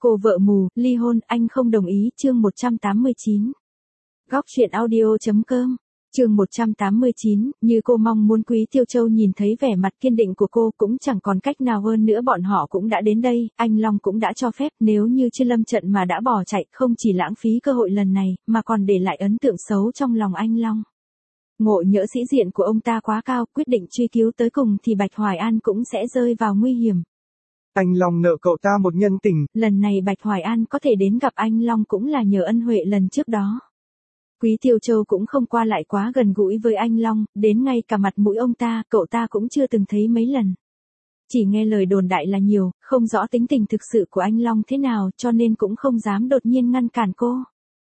Cô vợ mù, ly hôn, anh không đồng ý, chương 189. Góc truyện audio.com, chương 189, như cô mong muốn. Quý Tiêu Châu nhìn thấy vẻ mặt kiên định của cô cũng chẳng còn cách nào hơn nữa, bọn họ cũng đã đến đây, anh Long cũng đã cho phép, nếu như chưa lâm trận mà đã bỏ chạy, không chỉ lãng phí cơ hội lần này, mà còn để lại ấn tượng xấu trong lòng anh Long. Ngộ nhỡ sĩ diện của ông ta quá cao, quyết định truy cứu tới cùng thì Bạch Hoài An cũng sẽ rơi vào nguy hiểm. Anh Long nợ cậu ta một nhân tình. Lần này Bạch Hoài An có thể đến gặp anh Long cũng là nhờ ân huệ lần trước đó. Quý Tiêu Châu cũng không qua lại quá gần gũi với anh Long, đến ngay cả mặt mũi ông ta, cậu ta cũng chưa từng thấy mấy lần. Chỉ nghe lời đồn đại là nhiều, không rõ tính tình thực sự của anh Long thế nào, cho nên cũng không dám đột nhiên ngăn cản cô.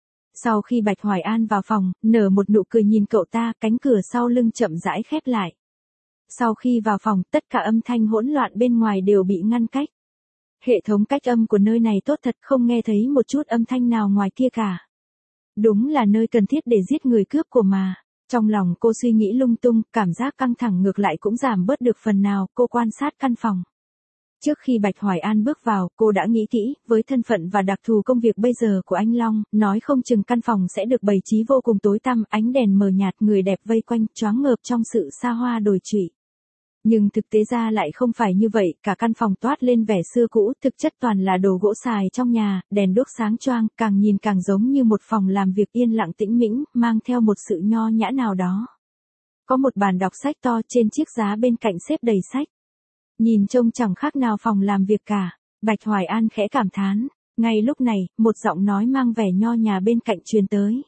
Sau khi Bạch Hoài An vào phòng, nở một nụ cười nhìn cậu ta, cánh cửa sau lưng chậm rãi khép lại. Sau khi vào phòng, tất cả âm thanh hỗn loạn bên ngoài đều bị ngăn cách. Hệ thống cách âm của nơi này tốt thật, không nghe thấy một chút âm thanh nào ngoài kia cả. Đúng là nơi cần thiết để giết người cướp của mà. Trong lòng cô suy nghĩ lung tung, cảm giác căng thẳng ngược lại cũng giảm bớt được phần nào, cô quan sát căn phòng. Trước khi Bạch Hoài An bước vào, cô đã nghĩ kỹ, với thân phận và đặc thù công việc bây giờ của anh Long, nói không chừng căn phòng sẽ được bày trí vô cùng tối tăm, ánh đèn mờ nhạt, người đẹp vây quanh, choáng ngợp trong sự xa hoa đồi trụy. Nhưng thực tế ra lại không phải như vậy, cả căn phòng toát lên vẻ xưa cũ, thực chất toàn là đồ gỗ xài trong nhà, đèn đuốc sáng choang, càng nhìn càng giống như một phòng làm việc yên lặng tĩnh mĩnh, mang theo một sự nho nhã nào đó. Có một bàn đọc sách to, trên chiếc giá bên cạnh xếp đầy sách. Nhìn trông chẳng khác nào phòng làm việc cả. Bạch Hoài An khẽ cảm thán. Ngay lúc này, một giọng nói mang vẻ nho nhã bên cạnh truyền tới.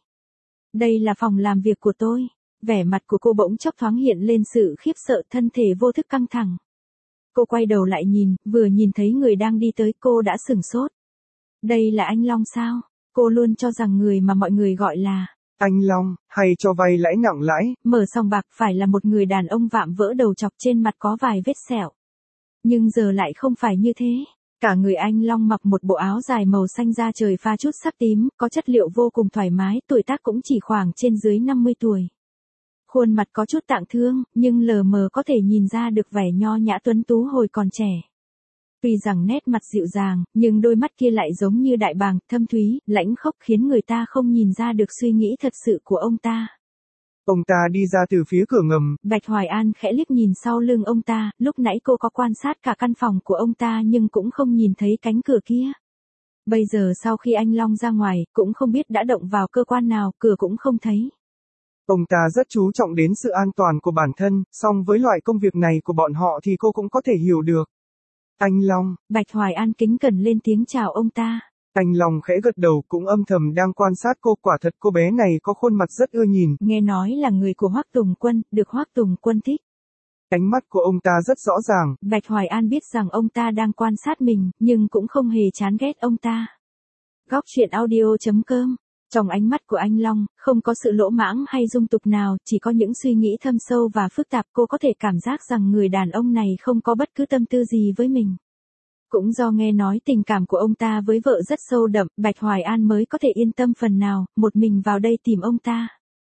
Đây là phòng làm việc của tôi. Vẻ mặt của cô bỗng chốc thoáng hiện lên sự khiếp sợ, thân thể vô thức căng thẳng. Cô quay đầu lại nhìn, vừa nhìn thấy người đang đi tới, cô đã sửng sốt. Đây là anh Long sao? Cô luôn cho rằng người mà mọi người gọi là Anh Long, hay cho vay lãi nặng lãi. mở sòng bạc phải là một người đàn ông vạm vỡ đầu chọc, trên mặt có vài vết sẹo. Nhưng giờ lại không phải như thế. Cả người anh Long mặc một bộ áo dài màu xanh da trời pha chút sắc tím, có chất liệu vô cùng thoải mái, tuổi tác cũng chỉ khoảng trên dưới 50 tuổi. Khuôn mặt có chút tạng thương, nhưng lờ mờ có thể nhìn ra được vẻ nho nhã tuấn tú hồi còn trẻ. Tuy rằng nét mặt dịu dàng, nhưng đôi mắt kia lại giống như đại bàng, thâm thúy, lãnh khốc, khiến người ta không nhìn ra được suy nghĩ thật sự của ông ta. Ông ta đi ra từ phía cửa ngầm. Bạch Hoài An khẽ liếc nhìn sau lưng ông ta, lúc nãy cô có quan sát cả căn phòng của ông ta nhưng cũng không nhìn thấy cánh cửa kia. Bây giờ sau khi anh Long ra ngoài, cũng không biết đã động vào cơ quan nào, cửa cũng không thấy. Ông ta rất chú trọng đến sự an toàn của bản thân, song với loại công việc này của bọn họ thì cô cũng có thể hiểu được. Anh Long. Bạch Hoài An kính cẩn lên tiếng chào ông ta. Anh Long khẽ gật đầu, cũng âm thầm đang quan sát cô, quả thật cô bé này có khuôn mặt rất ưa nhìn. Nghe nói là người của Hoắc Tùng Quân, được Hoắc Tùng Quân thích. Ánh mắt của ông ta rất rõ ràng. Bạch Hoài An biết rằng ông ta đang quan sát mình, nhưng cũng không hề chán ghét ông ta. Góc truyện audio.com. Trong ánh mắt của anh Long, không có sự lỗ mãng hay dung tục nào, chỉ có những suy nghĩ thâm sâu và phức tạp. Cô có thể cảm giác rằng người đàn ông này không có bất cứ tâm tư gì với mình. Cũng do nghe nói tình cảm của ông ta với vợ rất sâu đậm, Bạch Hoài An mới có thể yên tâm phần nào, một mình vào đây tìm ông ta.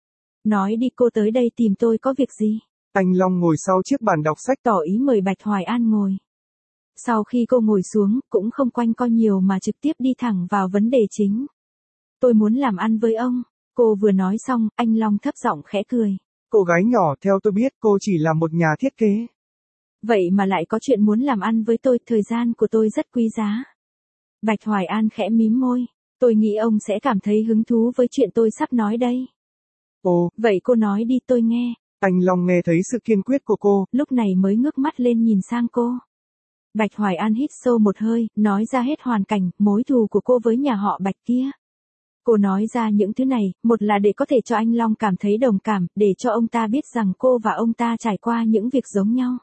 Nói đi, cô tới đây tìm tôi có việc gì? Anh Long ngồi sau chiếc bàn đọc sách, tỏ ý mời Bạch Hoài An ngồi. Sau khi cô ngồi xuống, cũng không quanh co nhiều mà trực tiếp đi thẳng vào vấn đề chính. Tôi muốn làm ăn với ông. Cô vừa nói xong, anh Long thấp giọng khẽ cười. Cô gái nhỏ, theo tôi biết cô chỉ là một nhà thiết kế. Vậy mà lại có chuyện muốn làm ăn với tôi, thời gian của tôi rất quý giá. Bạch Hoài An khẽ mím môi. Tôi nghĩ ông sẽ cảm thấy hứng thú với chuyện tôi sắp nói đây. Ồ, vậy cô nói đi, tôi nghe. Anh Long nghe thấy sự kiên quyết của cô, lúc này mới ngước mắt lên nhìn sang cô. Bạch Hoài An hít sâu một hơi, nói ra hết hoàn cảnh, mối thù của cô với nhà họ Bạch kia. Cô nói ra những thứ này, một là để có thể cho anh Long cảm thấy đồng cảm, để cho ông ta biết rằng cô và ông ta trải qua những việc giống nhau.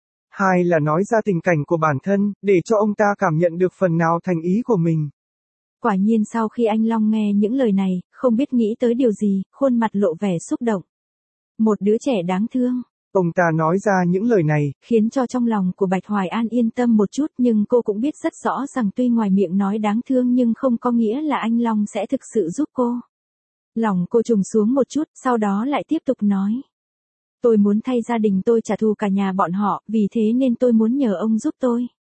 Hai là nói ra tình cảnh của bản thân, để cho ông ta cảm nhận được phần nào thành ý của mình. Quả nhiên sau khi anh Long nghe những lời này, không biết nghĩ tới điều gì, khuôn mặt lộ vẻ xúc động. Một đứa trẻ đáng thương. Ông ta nói ra những lời này, khiến cho trong lòng của Bạch Hoài An yên tâm một chút, nhưng cô cũng biết rất rõ rằng tuy ngoài miệng nói đáng thương nhưng không có nghĩa là anh Long sẽ thực sự giúp cô. Lòng cô trùng xuống một chút, sau đó lại tiếp tục nói. Tôi muốn thay gia đình tôi trả thù cả nhà bọn họ, vì thế nên tôi muốn nhờ ông giúp tôi.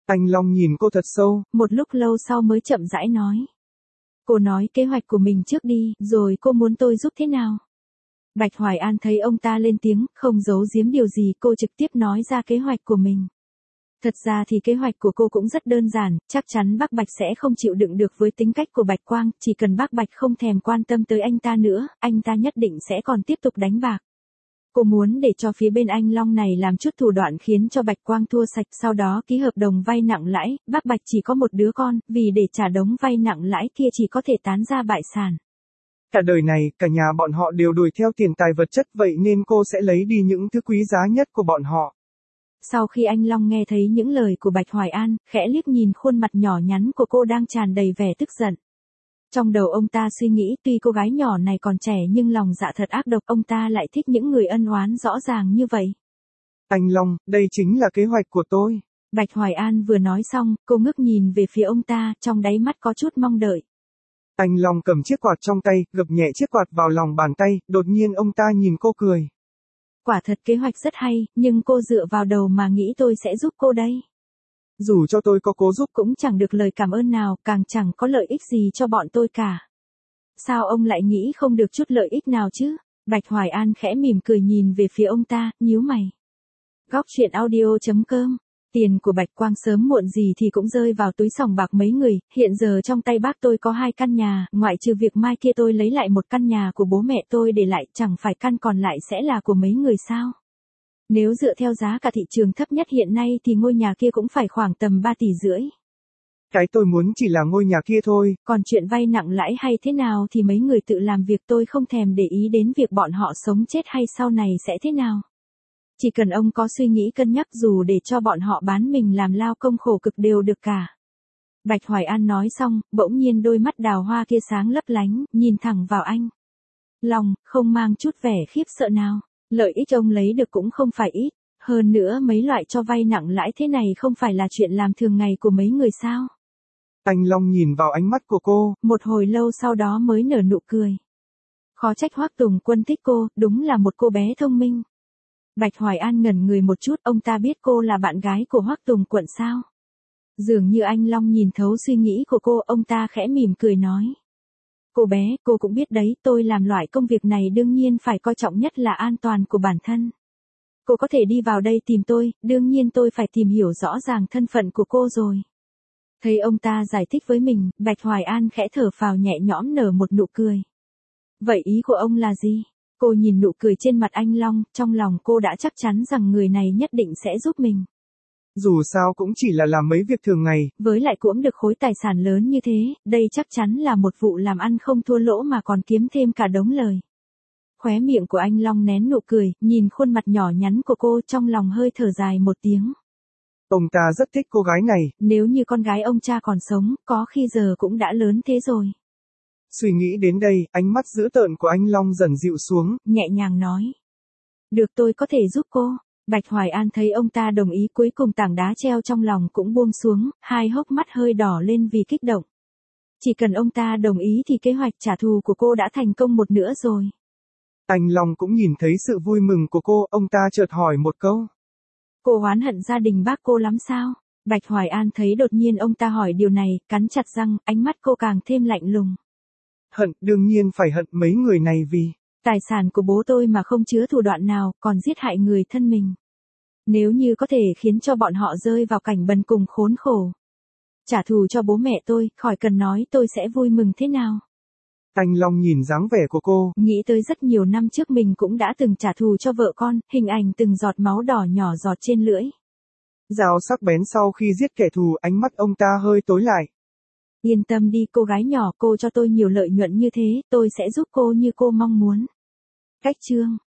Anh Long nhìn cô thật sâu. Một lúc lâu sau mới chậm rãi nói. Cô nói kế hoạch của mình trước đi, rồi cô muốn tôi giúp thế nào? Bạch Hoài An thấy ông ta lên tiếng, không giấu giếm điều gì, cô trực tiếp nói ra kế hoạch của mình. Thật ra thì kế hoạch của cô cũng rất đơn giản, chắc chắn bác Bạch sẽ không chịu đựng được với tính cách của Bạch Quang, chỉ cần bác Bạch không thèm quan tâm tới anh ta nữa, anh ta nhất định sẽ còn tiếp tục đánh bạc. Cô muốn để cho phía bên anh Long này làm chút thủ đoạn khiến cho Bạch Quang thua sạch, sau đó ký hợp đồng vay nặng lãi, bác Bạch chỉ có một đứa con, vì để trả đống vay nặng lãi kia chỉ có thể tán ra bại sản. Cả đời này, cả nhà bọn họ đều đuổi theo tiền tài vật chất, vậy nên cô sẽ lấy đi những thứ quý giá nhất của bọn họ. Sau khi anh Long nghe thấy những lời của Bạch Hoài An, khẽ liếc nhìn khuôn mặt nhỏ nhắn của cô đang tràn đầy vẻ tức giận. Trong đầu ông ta suy nghĩ, tuy cô gái nhỏ này còn trẻ nhưng lòng dạ thật ác độc, ông ta lại thích những người ân oán rõ ràng như vậy. Anh Long, đây chính là kế hoạch của tôi. Bạch Hoài An vừa nói xong, cô ngước nhìn về phía ông ta, trong đáy mắt có chút mong đợi. Anh Long cầm chiếc quạt trong tay, gập nhẹ chiếc quạt vào lòng bàn tay, đột nhiên ông ta nhìn cô cười. Quả thật kế hoạch rất hay, nhưng cô dựa vào đầu mà nghĩ tôi sẽ giúp cô đây. Dù cho tôi có cố giúp cũng chẳng được lời cảm ơn nào, càng chẳng có lợi ích gì cho bọn tôi cả. Sao ông lại nghĩ không được chút lợi ích nào chứ? Bạch Hoài An khẽ mỉm cười nhìn về phía ông ta, nhíu mày. Góc truyện audio.com. Tiền của Bạch Quang sớm muộn gì thì cũng rơi vào túi sòng bạc mấy người, hiện giờ trong tay bác tôi có 2 căn nhà, ngoại trừ việc mai kia tôi lấy lại một căn nhà của bố mẹ tôi để lại, chẳng phải căn còn lại sẽ là của mấy người sao? Nếu dựa theo giá cả thị trường thấp nhất hiện nay thì ngôi nhà kia cũng phải khoảng tầm 3,5 tỷ. Cái tôi muốn chỉ là ngôi nhà kia thôi. Còn chuyện vay nặng lãi hay thế nào thì mấy người tự làm việc, tôi không thèm để ý đến việc bọn họ sống chết hay sau này sẽ thế nào. Chỉ cần ông có suy nghĩ cân nhắc, dù để cho bọn họ bán mình làm lao công khổ cực đều được cả. Bạch Hoài An nói xong, bỗng nhiên đôi mắt đào hoa kia sáng lấp lánh, nhìn thẳng vào anh Long, không mang chút vẻ khiếp sợ nào. Lợi ích ông lấy được cũng không phải ít. Hơn nữa mấy loại cho vay nặng lãi thế này không phải là chuyện làm thường ngày của mấy người sao. Anh Long nhìn vào ánh mắt của cô. Một hồi lâu sau đó mới nở nụ cười. Khó trách Hoắc Tùng Quân thích cô, đúng là một cô bé thông minh. Bạch Hoài An ngẩn người một chút, ông ta biết cô là bạn gái của Hoắc Tùng Quận sao? Dường như anh Long nhìn thấu suy nghĩ của cô, ông ta khẽ mỉm cười nói. Cô bé, cô cũng biết đấy, tôi làm loại công việc này đương nhiên phải coi trọng nhất là an toàn của bản thân. Cô có thể đi vào đây tìm tôi, đương nhiên tôi phải tìm hiểu rõ ràng thân phận của cô rồi. Thấy ông ta giải thích với mình, Bạch Hoài An khẽ thở phào nhẹ nhõm nở một nụ cười. Vậy ý của ông là gì? Cô nhìn nụ cười trên mặt anh Long, trong lòng cô đã chắc chắn rằng người này nhất định sẽ giúp mình. Dù sao cũng chỉ là làm mấy việc thường ngày. Với lại cũng được khối tài sản lớn như thế, đây chắc chắn là một vụ làm ăn không thua lỗ mà còn kiếm thêm cả đống lời. Khóe miệng của anh Long nén nụ cười, nhìn khuôn mặt nhỏ nhắn của cô, trong lòng hơi thở dài một tiếng. Ông ta rất thích cô gái này. Nếu như con gái ông cha còn sống, có khi giờ cũng đã lớn thế rồi. Suy nghĩ đến đây, ánh mắt dữ tợn của anh Long dần dịu xuống, nhẹ nhàng nói. Được, tôi có thể giúp cô. Bạch Hoài An thấy ông ta đồng ý, cuối cùng tảng đá treo trong lòng cũng buông xuống, hai hốc mắt hơi đỏ lên vì kích động. Chỉ cần ông ta đồng ý thì kế hoạch trả thù của cô đã thành công một nửa rồi. Anh Long cũng nhìn thấy sự vui mừng của cô, ông ta chợt hỏi một câu. Cô oán hận gia đình bác cô lắm sao? Bạch Hoài An thấy đột nhiên ông ta hỏi điều này, cắn chặt răng, ánh mắt cô càng thêm lạnh lùng. Hận, đương nhiên phải hận mấy người này vì tài sản của bố tôi mà không chứa thủ đoạn nào, còn giết hại người thân mình. Nếu như có thể khiến cho bọn họ rơi vào cảnh bần cùng khốn khổ, trả thù cho bố mẹ tôi, khỏi cần nói tôi sẽ vui mừng thế nào. Anh Long nhìn dáng vẻ của cô, nghĩ tới rất nhiều năm trước mình cũng đã từng trả thù cho vợ con, hình ảnh từng giọt máu đỏ nhỏ giọt trên lưỡi. Dao sắc bén sau khi giết kẻ thù, ánh mắt ông ta hơi tối lại. Yên tâm đi cô gái nhỏ, cô cho tôi nhiều lợi nhuận như thế, tôi sẽ giúp cô như cô mong muốn. Cách chương